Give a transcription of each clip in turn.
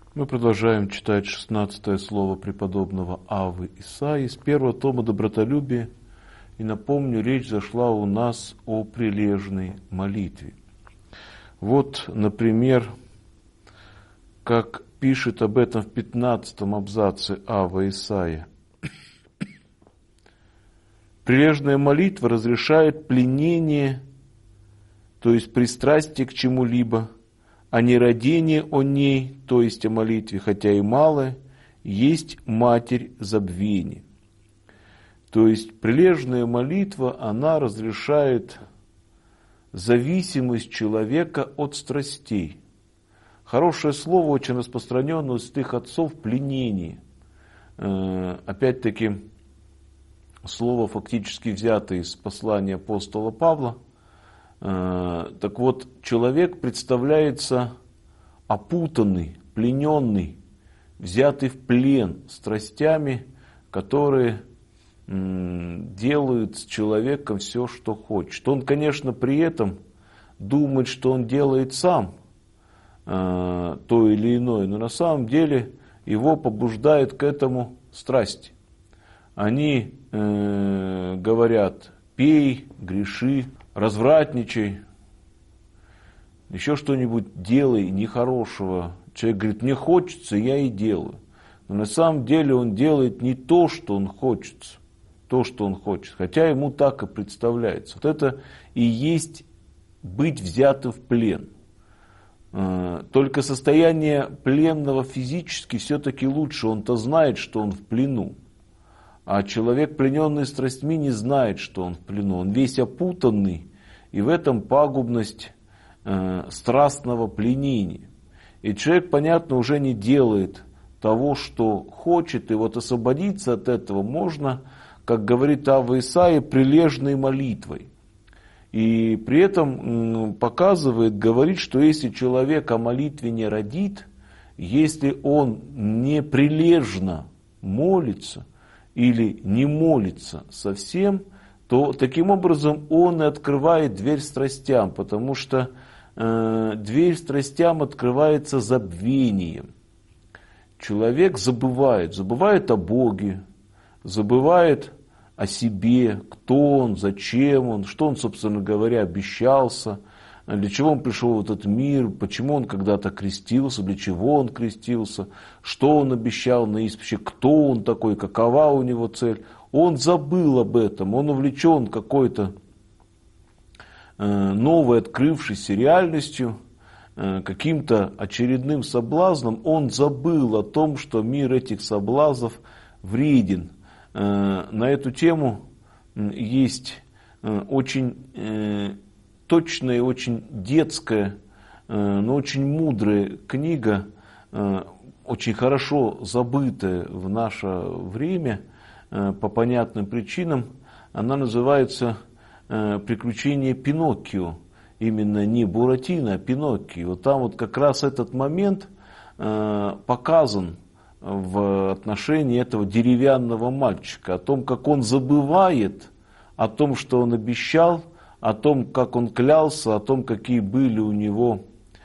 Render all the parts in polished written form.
Мы продолжаем читать 16-е слово преподобного Аввы Исаии из первого тома «Добротолюбие». И напомню, речь зашла у нас о прилежной молитве. Вот, например, как пишет об этом в 15-м абзаце Авва Исаия. Прилежная молитва разрешает пленение, то есть пристрастие к чему-либо, а не родение о ней, то есть о молитве, хотя и малое, есть матерь забвения. То есть прилежная молитва, она разрешает зависимость человека от страстей. Хорошее слово, очень распространенное у святых отцов, пленение. Опять-таки, слово фактически взято из послания апостола Павла. Так вот, человек представляется опутанный, плененный, взятый в плен страстями, которые делают с человеком все, что хочет. Он, конечно, при этом думает, что он делает сам то или иное, но на самом деле его побуждает к этому страсти. Они говорят: пей, греши, развратничай, еще что-нибудь делай нехорошего. Человек говорит: мне хочется, я и делаю. Но на самом деле он делает не то, что он хочет, хотя ему так и представляется. Вот это и есть быть взятым в плен. Только состояние пленного физически все-таки лучше. Он-то знает, что он в плену. А человек, плененный страстьми, не знает, что он в плену. Он весь опутанный, и в этом пагубность страстного пленения. И человек, понятно, уже не делает того, что хочет, и вот освободиться от этого можно, как говорит Авва Исаия, прилежной молитвой. И при этом говорит, что если человек о молитве не родит, если он не прилежно молится, или не молится совсем, то таким образом он и открывает дверь страстям, потому что дверь страстям открывается забвением. Человек забывает о Боге, забывает о себе, кто он, зачем он, что он, собственно говоря, обещался, для чего он пришел в этот мир, почему он когда-то крестился, для чего он крестился, что он обещал на исповеди, кто он такой, какова у него цель. Он забыл об этом, он увлечен какой-то новой открывшейся реальностью, каким-то очередным соблазном. Он забыл о том, что мир этих соблазнов вреден. На эту тему есть очень точная и очень детская, но очень мудрая книга, очень хорошо забытая в наше время по понятным причинам. Она называется «Приключения Пиноккио». Именно не Буратино, а Пиноккио. Там вот как раз этот момент показан в отношении этого деревянного мальчика, о том, как он забывает о том, что он обещал, о том, как он клялся, о том, какие были у него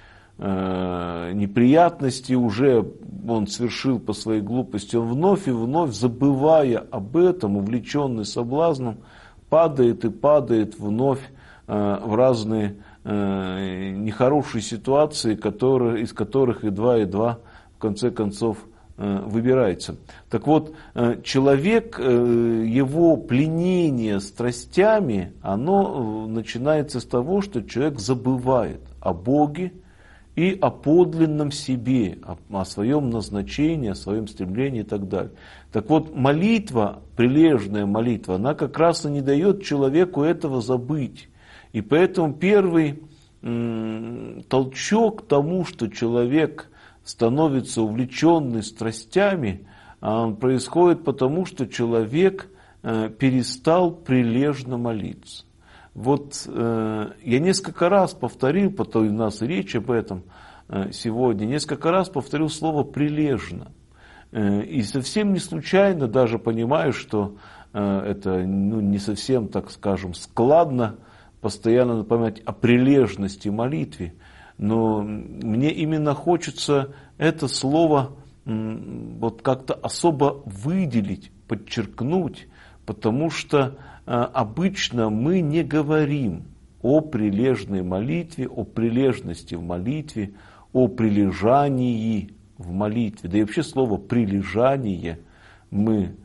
неприятности, уже он совершил по своей глупости, он вновь и вновь, забывая об этом, увлеченный соблазном, падает и падает вновь в разные нехорошие ситуации, из которых едва в конце концов выбирается. Так вот, человек, его пленение страстями, оно начинается с того, что человек забывает о Боге и о подлинном себе, о своем назначении, о своем стремлении и так далее. Так вот, молитва, прилежная молитва, она как раз и не дает человеку этого забыть. И поэтому первый толчок к тому, что человек становится увлеченный страстями, происходит потому, что человек перестал прилежно молиться. Вот я несколько раз повторил, потом у нас речь об этом сегодня, несколько раз повторил слово «прилежно». И совсем не случайно даже понимаю, что это не совсем, так скажем, складно постоянно напоминать о прилежности молитве. Но мне именно хочется это слово вот как-то особо выделить, подчеркнуть, потому что обычно мы не говорим о прилежной молитве, о прилежности в молитве, о прилежании в молитве. Да и вообще слово «прилежание» мы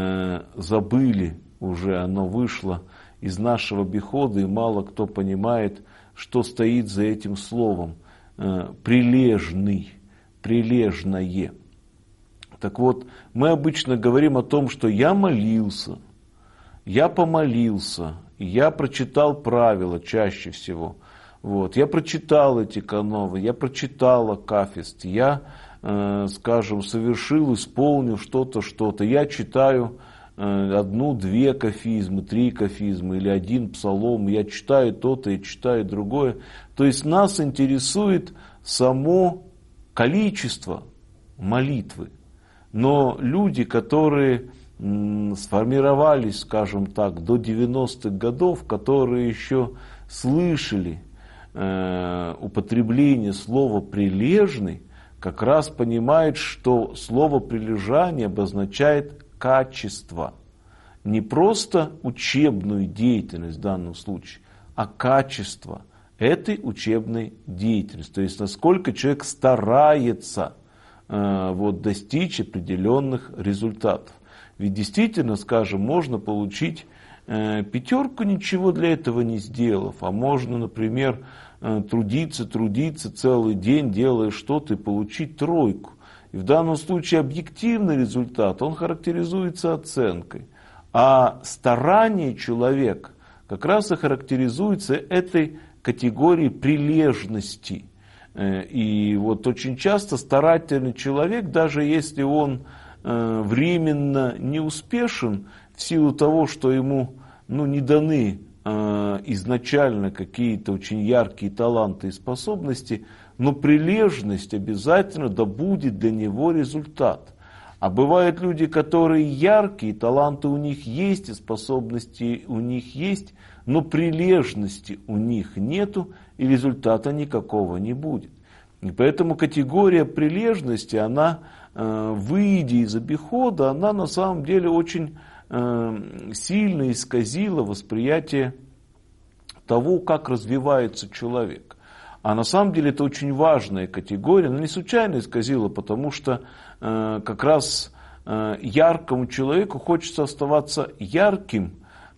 забыли уже, оно вышло из нашего обихода, и мало кто понимает, что стоит за этим словом. Прилежный, прилежное. Так вот, мы обычно говорим о том, что я молился, я помолился, я прочитал правила чаще всего. Вот, я прочитал эти кановы, я прочитал акафист, я, скажем, совершил, исполнил что-то, что-то. Я читаю 1-2 кафизмы, 3 кафизмы или 1 псалом, я читаю то-то и читаю другое. То есть нас интересует само количество молитвы. Но люди, которые сформировались, скажем так, до 90-х годов, которые еще слышали употребление слова «прилежный», как раз понимают, что слово «прилежание» обозначает качество. Не просто учебную деятельность в данном случае, а качество этой учебной деятельности. То есть насколько человек старается достичь определенных результатов. Ведь действительно, скажем, можно получить 5, ничего для этого не сделав, а можно, например, трудиться целый день, делая что-то, и получить 3. И в данном случае объективный результат, он характеризуется оценкой. А старание человека как раз и характеризуется этой категорией прилежности. И вот очень часто старательный человек, даже если он временно не успешен, в силу того, что ему не даны изначально какие-то очень яркие таланты и способности, но прилежность обязательно добудет для него результат. А бывают люди, которые яркие, таланты у них есть, и способности у них есть, но прилежности у них нету, и результата никакого не будет. И поэтому категория прилежности, она, выйдя из обихода, она на самом деле очень сильно исказила восприятие того, как развивается человек. А на самом деле это очень важная категория, но не случайно исказила, потому что как раз яркому человеку хочется оставаться ярким,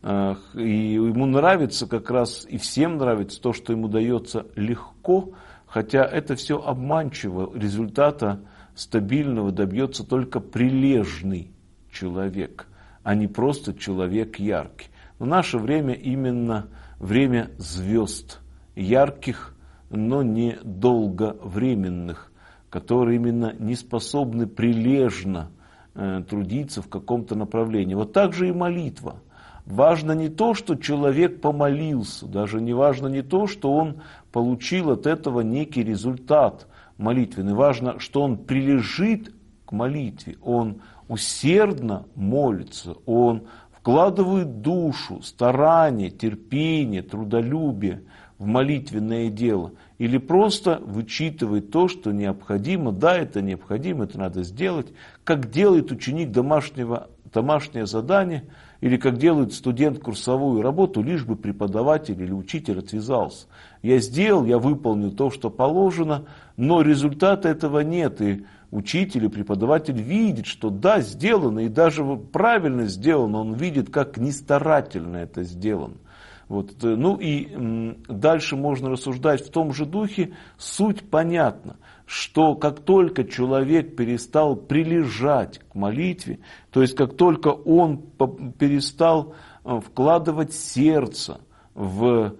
и ему нравится как раз, и всем нравится то, что ему дается легко, хотя это все обманчиво, результата стабильного добьется только прилежный человек, а не просто человек яркий. В наше время именно время звезд, ярких, но не долговременных, которые именно не способны прилежно трудиться в каком-то направлении. Вот так же и молитва. Важно не то, что человек помолился, даже не важно не то, что он получил от этого некий результат молитвенный. Важно, что он прилежит к молитве, он усердно молится, он вкладывает душу, старание, терпение, трудолюбие в молитвенное дело. Или просто вычитывает то, что необходимо. Да, это необходимо, это надо сделать. Как делает ученик домашнее задание, или как делает студент курсовую работу, лишь бы преподаватель или учитель отвязался. Я сделал, я выполнил то, что положено, но результата этого нет. И учитель и преподаватель видит, что да, сделано, и даже правильно сделано, он видит, как нестарательно это сделано. Вот. Ну и дальше можно рассуждать в том же духе. Суть понятна, что как только человек перестал прилежать к молитве, то есть как только он перестал вкладывать сердце в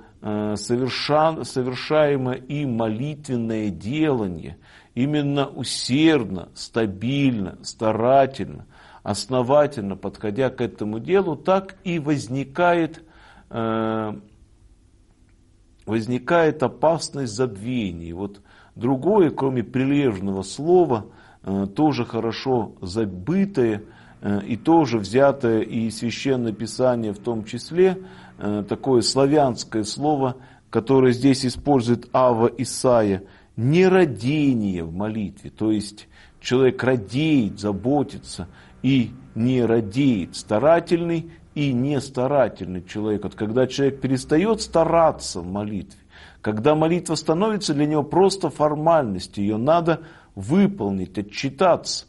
совершаемое им молитвенное делание, именно усердно, стабильно, старательно, основательно подходя к этому делу, так и возникает опасность забвения. Вот другое, кроме прилежного слова, тоже хорошо забытое и тоже взятое и Священное Писание в том числе, такое славянское слово которое здесь использует Ава Исаия, не радение в молитве, то есть человек радеет, заботится и не радеет, старательный и не старательный человек. Вот когда человек перестает стараться в молитве, когда молитва становится для него просто формальностью, ее надо выполнить, отчитаться,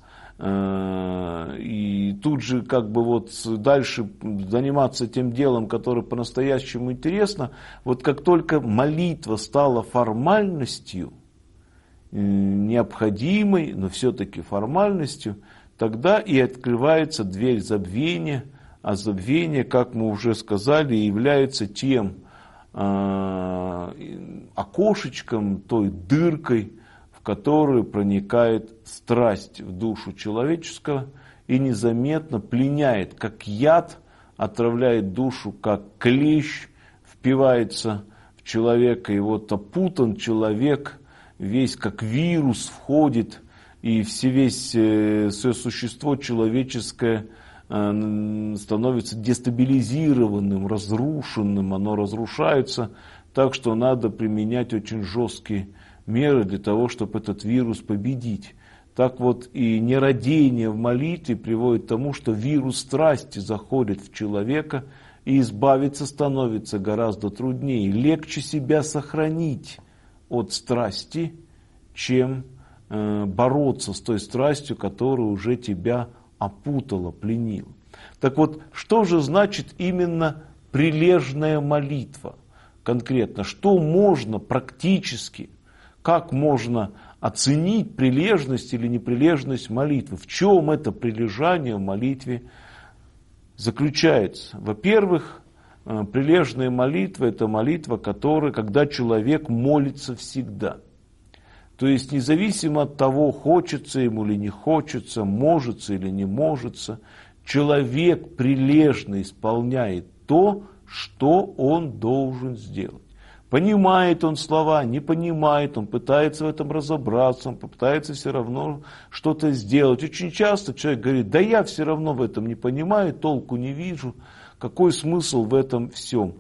и тут же как бы вот дальше заниматься тем делом, которое по-настоящему интересно. Вот как только молитва стала формальностью, необходимой, но все-таки формальностью, тогда и открывается дверь забвения, а забвение, как мы уже сказали, является тем окошечком, той дыркой, в которую проникает страсть в душу человеческого и незаметно пленяет, как яд, отравляет душу, как клещ впивается в человека, и вот опутан человек, весь как вирус входит, и все существо человеческое становится дестабилизированным, разрушенным, оно разрушается, так что надо применять очень жесткие меры для того, чтобы этот вирус победить. Так вот и нерадение в молитве приводит к тому, что вирус страсти заходит в человека, и избавиться становится гораздо труднее. Легче себя сохранить от страсти, чем бороться с той страстью, которая уже тебя опутала, пленила. Так вот, что же значит именно прилежная молитва? Конкретно, что можно практически, как можно оценить прилежность или неприлежность молитвы? В чем это прилежание в молитве заключается? Во-первых, прилежная молитва – это молитва, когда человек молится всегда. То есть независимо от того, хочется ему или не хочется, можется или не можется, человек прилежно исполняет то, что он должен сделать. Понимает он слова, не понимает, он пытается в этом разобраться, он пытается все равно что-то сделать. Очень часто человек говорит: да я все равно в этом не понимаю, толку не вижу, какой смысл в этом всем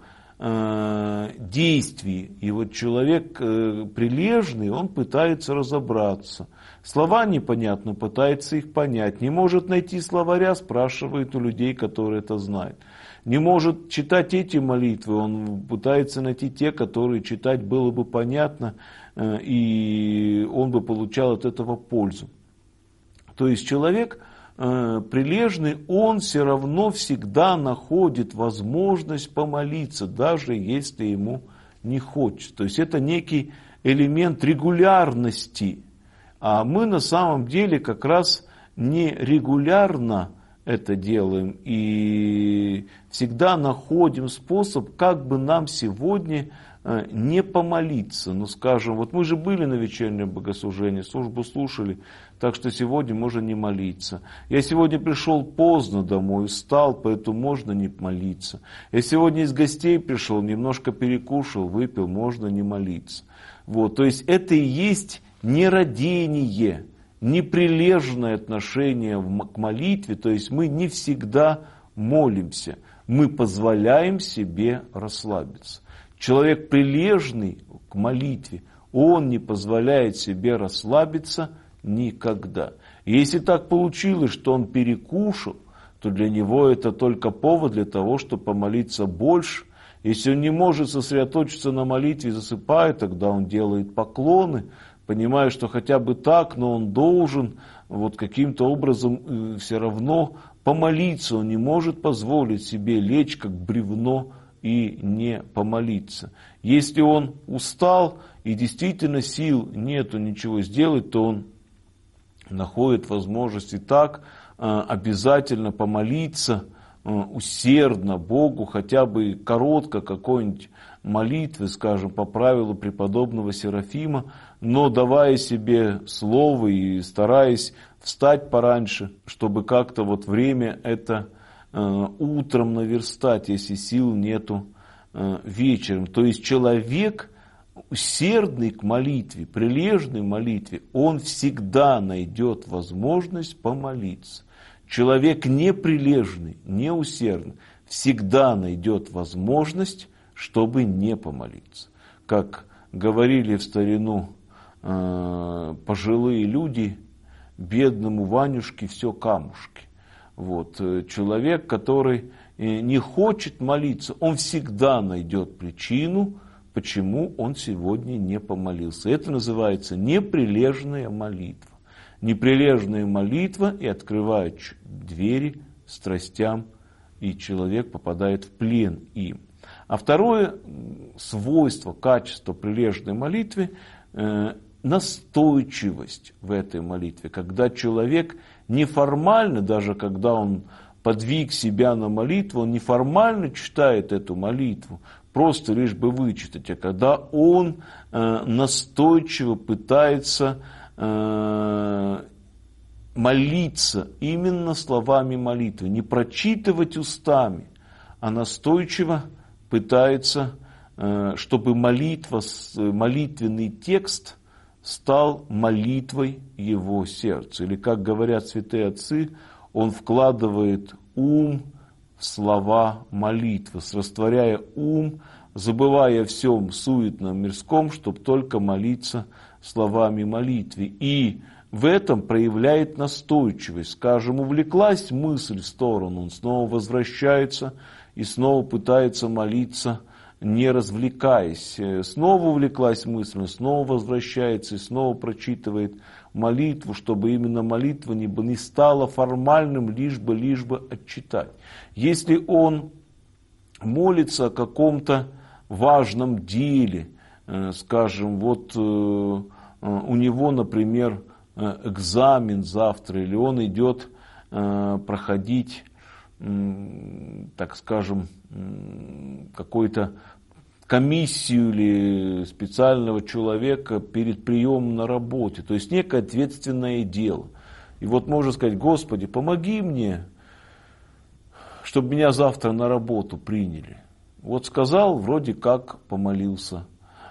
действии. И вот человек прилежный, он пытается разобраться. Слова непонятны, пытается их понять. Не может найти словаря, спрашивает у людей, которые это знают. Не может читать эти молитвы, он пытается найти те, которые читать было бы понятно, и он бы получал от этого пользу. То есть человек прилежный, он все равно всегда находит возможность помолиться, даже если ему не хочется. То есть это некий элемент регулярности. А мы на самом деле как раз не регулярно это делаем и всегда находим способ, как бы нам сегодня не помолиться. Ну, скажем, вот мы же были на вечернем богослужении, службу слушали, так что сегодня можно не молиться. Я сегодня пришел поздно домой, устал, поэтому можно не молиться. Я сегодня из гостей пришел, немножко перекушал, выпил, можно не молиться. Вот, то есть это и есть нерадение, неприлежное отношение к молитве, то есть мы не всегда молимся, мы позволяем себе расслабиться. Человек прилежный к молитве, он не позволяет себе расслабиться никогда. Если так получилось, что он перекушал, то для него это только повод для того, чтобы помолиться больше. Если он не может сосредоточиться на молитве и засыпает, тогда он делает поклоны, понимая, что хотя бы так, но он должен вот каким-то образом все равно помолиться. Он не может позволить себе лечь как бревно и не помолиться. Если он устал и действительно сил нету ничего сделать, то он находит возможность и так обязательно помолиться усердно Богу, хотя бы коротко какой-нибудь молитвы, скажем, по правилу преподобного Серафима, но давая себе слово и стараясь встать пораньше, чтобы как-то вот время это утром наверстать, если сил нету вечером. То есть человек усердный к молитве, прилежный к молитве, он всегда найдет возможность помолиться. Человек неприлежный, неусердный, всегда найдет возможность, чтобы не помолиться. как говорили в старину пожилые люди, бедному Ванюшке все камушки. Вот. Человек, который не хочет молиться, он всегда найдет причину, почему он сегодня не помолился. Это называется неприлежная молитва. Неприлежная молитва и открывает двери страстям, и человек попадает в плен им. А второе свойство, качество прилежной молитвы – настойчивость в этой молитве. Когда человек неформально, даже когда он подвиг себя на молитву, он неформально читает эту молитву, просто лишь бы вычитать, а когда он настойчиво пытается молиться именно словами молитвы, не прочитывать устами, а настойчиво пытается, чтобы молитвенный текст стал молитвой его сердца. Или, как говорят святые отцы, он вкладывает ум в слова молитвы, растворяя ум, забывая о всем суетном мирском, чтобы только молиться словами молитвы. И в этом проявляет настойчивость. Скажем, увлеклась мысль в сторону, он снова возвращается и снова пытается молиться, не развлекаясь. Снова увлеклась мыслью, снова возвращается и снова прочитывает молитву, чтобы именно молитва не стала формальным, лишь бы отчитать. Если он молится о каком-то важном деле, скажем, вот у него, например, экзамен завтра, или он идет проходить, так скажем, какую-то комиссию или специального человека перед приемом на работе, то есть некое ответственное дело. И вот можно сказать: Господи, помоги мне, чтобы меня завтра на работу приняли. Вот сказал, вроде как помолился.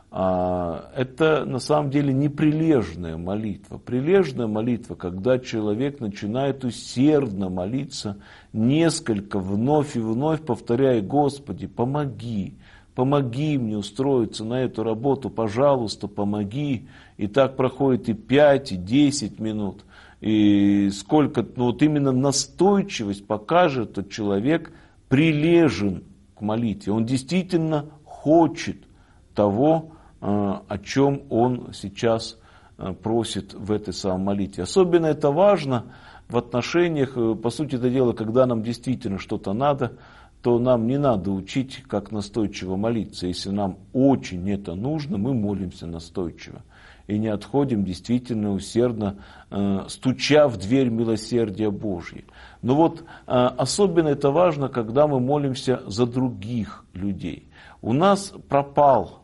Это на самом деле неприлежная молитва. Прилежная молитва, когда человек начинает усердно молиться, несколько, вновь и вновь повторяя: Господи, помоги, помоги мне устроиться на эту работу, пожалуйста, помоги. И так проходит и 5, и 10 минут. И сколько, вот именно настойчивость покажет, что человек прилежен к молитве. Он действительно хочет того, о чем он сейчас просит в этой самой молитве. Особенно это важно в отношениях, по сути дела, когда нам действительно что-то надо, то нам не надо учить, как настойчиво молиться. Если нам очень это нужно, мы молимся настойчиво. И не отходим действительно усердно, стуча в дверь милосердия Божьего. Но вот особенно это важно, когда мы молимся за других людей. У нас пропал,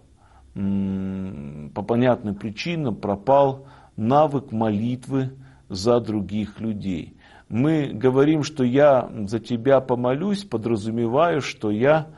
по понятным причинам, пропал навык молитвы за других людей. Мы говорим, что я за тебя помолюсь, подразумевая, что я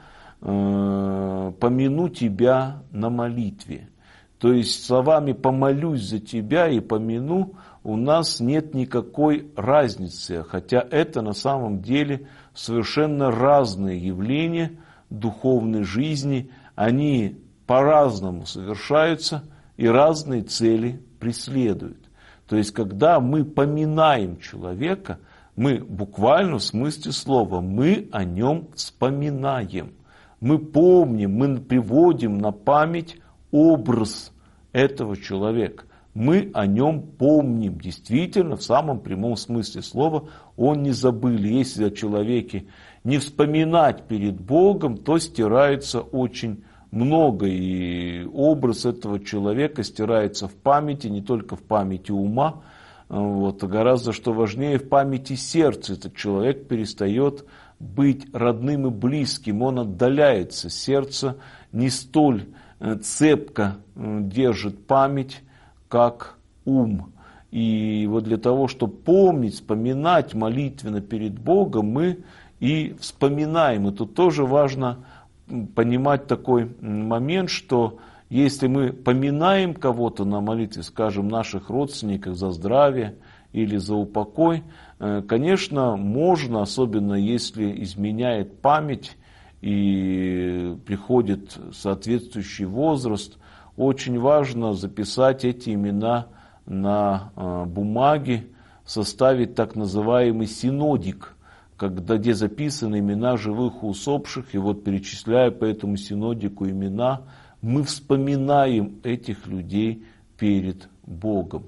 помяну тебя на молитве. То есть словами «помолюсь за тебя» и «помяну» у нас нет никакой разницы, хотя это на самом деле совершенно разные явления духовной жизни, они по-разному совершаются и разные цели преследуют. То есть, когда мы поминаем человека, мы буквально в смысле слова, мы о нем вспоминаем. Мы помним, мы приводим на память образ этого человека. Мы о нем помним. Действительно, в самом прямом смысле слова, он не забыли. Если о человеке не вспоминать перед Богом, то стирается очень много, и образ этого человека стирается в памяти, не только в памяти ума, вот, а гораздо, что важнее, в памяти сердца. Этот человек перестает быть родным и близким, он отдаляется. Сердце не столь цепко держит память, как ум. И вот для того, чтобы помнить, вспоминать молитвенно перед Богом, мы и вспоминаем. И тут тоже важно понимать такой момент, что если мы поминаем кого-то на молитве, скажем, наших родственников за здравие или за упокой, конечно, можно, особенно если изменяет память и приходит соответствующий возраст, очень важно записать эти имена на бумаге, составить так называемый синодик, где записаны имена живых и усопших, и вот перечисляя по этому синодику имена, мы вспоминаем этих людей перед Богом.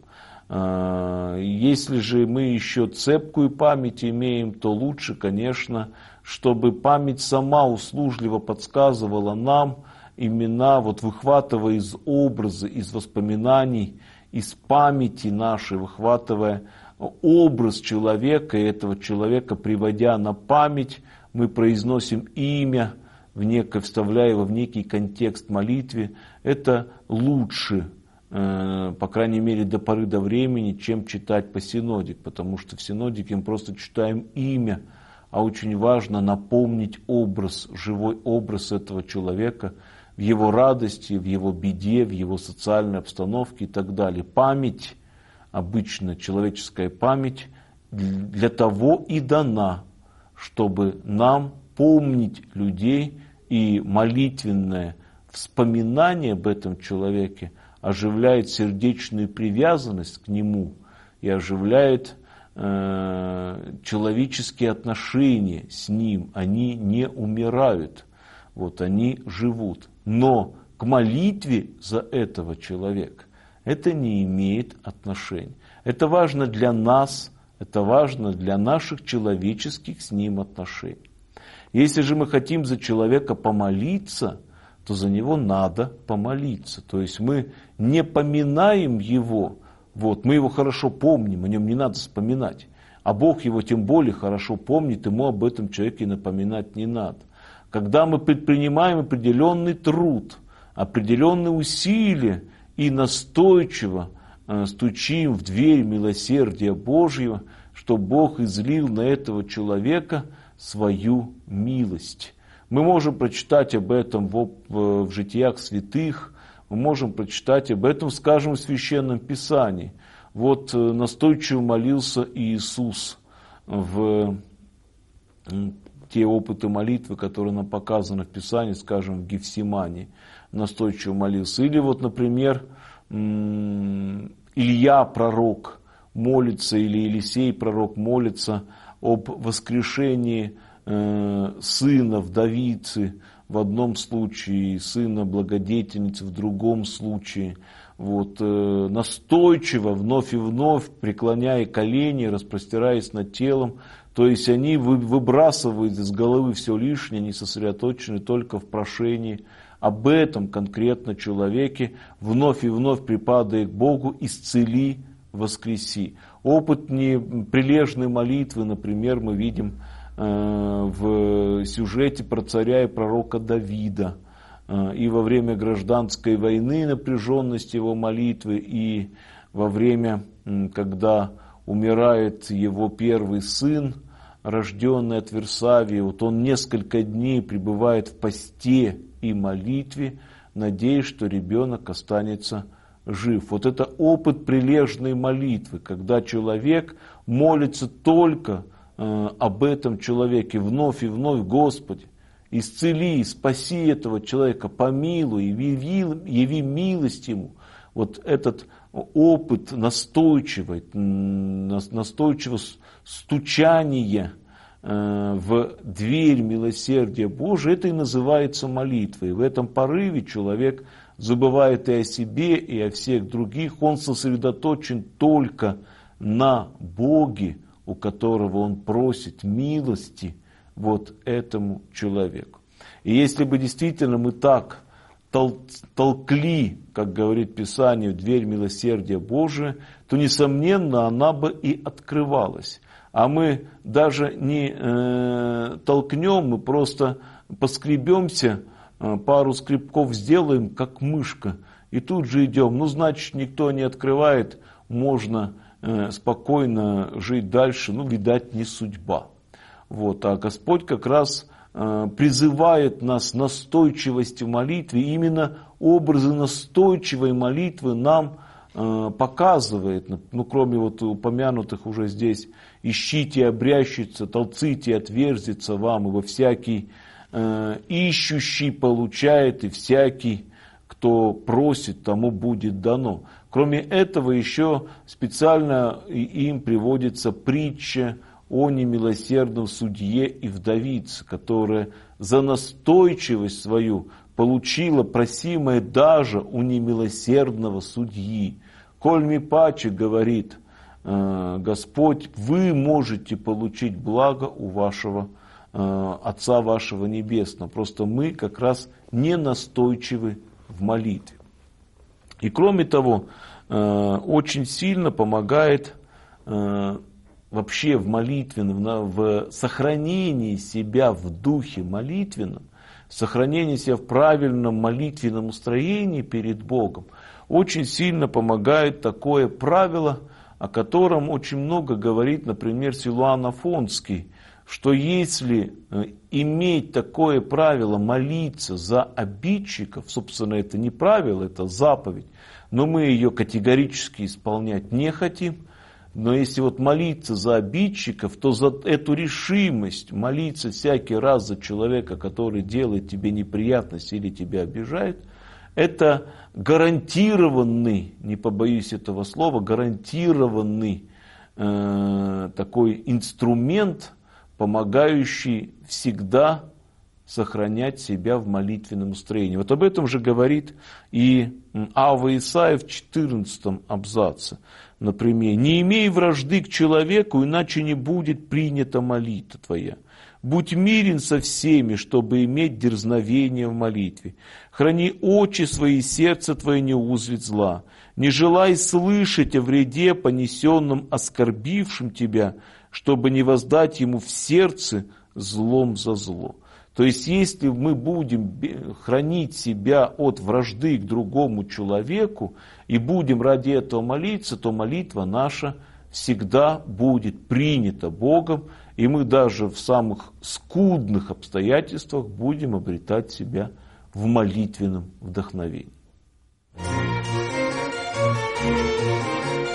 Если же мы еще цепкую память имеем, то лучше, конечно, чтобы память сама услужливо подсказывала нам имена, вот выхватывая из образа, из воспоминаний, из памяти нашей, выхватывая образ человека, и этого человека приводя на память, мы произносим имя, вставляя его в некий контекст молитвы. Это лучше, по крайней мере, до поры до времени, чем читать по синодик, потому что в синодике мы просто читаем имя, а очень важно напомнить образ, живой образ этого человека в его радости, в его беде, в его социальной обстановке и так далее. Память, обычно человеческая память, для того и дана, чтобы нам помнить людей, и молитвенное вспоминание об этом человеке оживляет сердечную привязанность к нему и оживляет человеческие отношения с ним. Они не умирают, вот они живут. Но к молитве за этого человека это не имеет отношения. Это важно для нас, это важно для наших человеческих с ним отношений. Если же мы хотим за человека помолиться, то за него надо помолиться. То есть мы не поминаем его, вот, мы его хорошо помним, о нем не надо вспоминать. А Бог его тем более хорошо помнит, ему об этом человеке напоминать не надо. Когда мы предпринимаем определенный труд, определенные усилия и настойчиво стучим в дверь милосердия Божьего, что Бог излил на этого человека свою милость. Мы можем прочитать об этом в житиях святых, мы можем прочитать об этом, скажем, в Священном Писании. Вот настойчиво молился Иисус в те опыты молитвы, которые нам показаны в Писании, скажем, в Гефсимании, настойчиво молился. Или вот, например, Илья пророк молится, или Елисей пророк молится об воскрешении сына вдовицы в одном случае, сына благодетельницы в другом случае. Вот, настойчиво, вновь и вновь, преклоняя колени, распростираясь над телом. То есть они выбрасывают из головы все лишнее, они сосредоточены только в прошении об этом конкретно человеке, вновь и вновь припадая к Богу: исцели, воскреси. Опыт неприлежной молитвы, например, мы видим в сюжете про царя и пророка Давида. И во время гражданской войны напряженность его молитвы, и во время, когда умирает его первый сын, рожденный от Версавии, вот он несколько дней пребывает в посте и молитве, надеясь, что ребенок останется жив. Вот это опыт прилежной молитвы, когда человек молится только об этом человеке вновь и вновь: Господи, исцели, спаси этого человека, помилуй, яви милость ему. Вот этот опыт настойчивого стучания в дверь милосердия Божия, это и называется молитвой. В этом порыве человек забывает и о себе, и о всех других. Он сосредоточен только на Боге, у которого он просит милости вот этому человеку. И если бы действительно мы так толкли, как говорит Писание, в дверь милосердия Божия, то, несомненно, она бы и открывалась. А мы даже не толкнем, мы просто поскребемся, пару скребков сделаем, как мышка, и тут же идем. Ну, значит, никто не открывает, можно спокойно жить дальше, ну, видать, не судьба. Вот. А Господь как раз призывает нас настойчивости в молитве. И именно образы настойчивой молитвы нам показывает, ну, кроме вот упомянутых уже здесь: ищите и обрящется, толците и отверзится вам, ибо всякий ищущий получает, и всякий, кто просит, тому будет дано. Кроме этого, еще специально им приводится притча о немилосердном судье и вдовице, которая за настойчивость свою получила просимое даже у немилосердного судьи. «Коль ми паче, — говорит Господь, — вы можете получить благо у вашего Отца вашего Небесного. Просто мы как раз не настойчивы в молитве». И кроме того, очень сильно помогает вообще в молитвенном, в сохранении себя в духе молитвенном, сохранении себя в правильном молитвенном устроении перед Богом, очень сильно помогает такое правило, о котором очень много говорит, например, Силуан Афонский, что если иметь такое правило молиться за обидчиков, собственно, это не правило, это заповедь, но мы ее категорически исполнять не хотим. Но если вот молиться за обидчиков, то за эту решимость молиться всякий раз за человека, который делает тебе неприятность или тебя обижает, это гарантированный, не побоюсь этого слова, гарантированный такой инструмент, помогающий всегда сохранять себя в молитвенном устроении. Вот об этом же говорит и Ава Исаия в 14 абзаце. Например, «Не имей вражды к человеку, иначе не будет принята молитва твоя. Будь мирен со всеми, чтобы иметь дерзновение в молитве. Храни очи свои, и сердце твое не узрит зла. Не желай слышать о вреде, понесенном оскорбившим тебя, чтобы не воздать ему в сердце злом за зло». То есть, если мы будем хранить себя от вражды к другому человеку и будем ради этого молиться, то молитва наша всегда будет принята Богом, и мы даже в самых скудных обстоятельствах будем обретать себя в молитвенном вдохновении.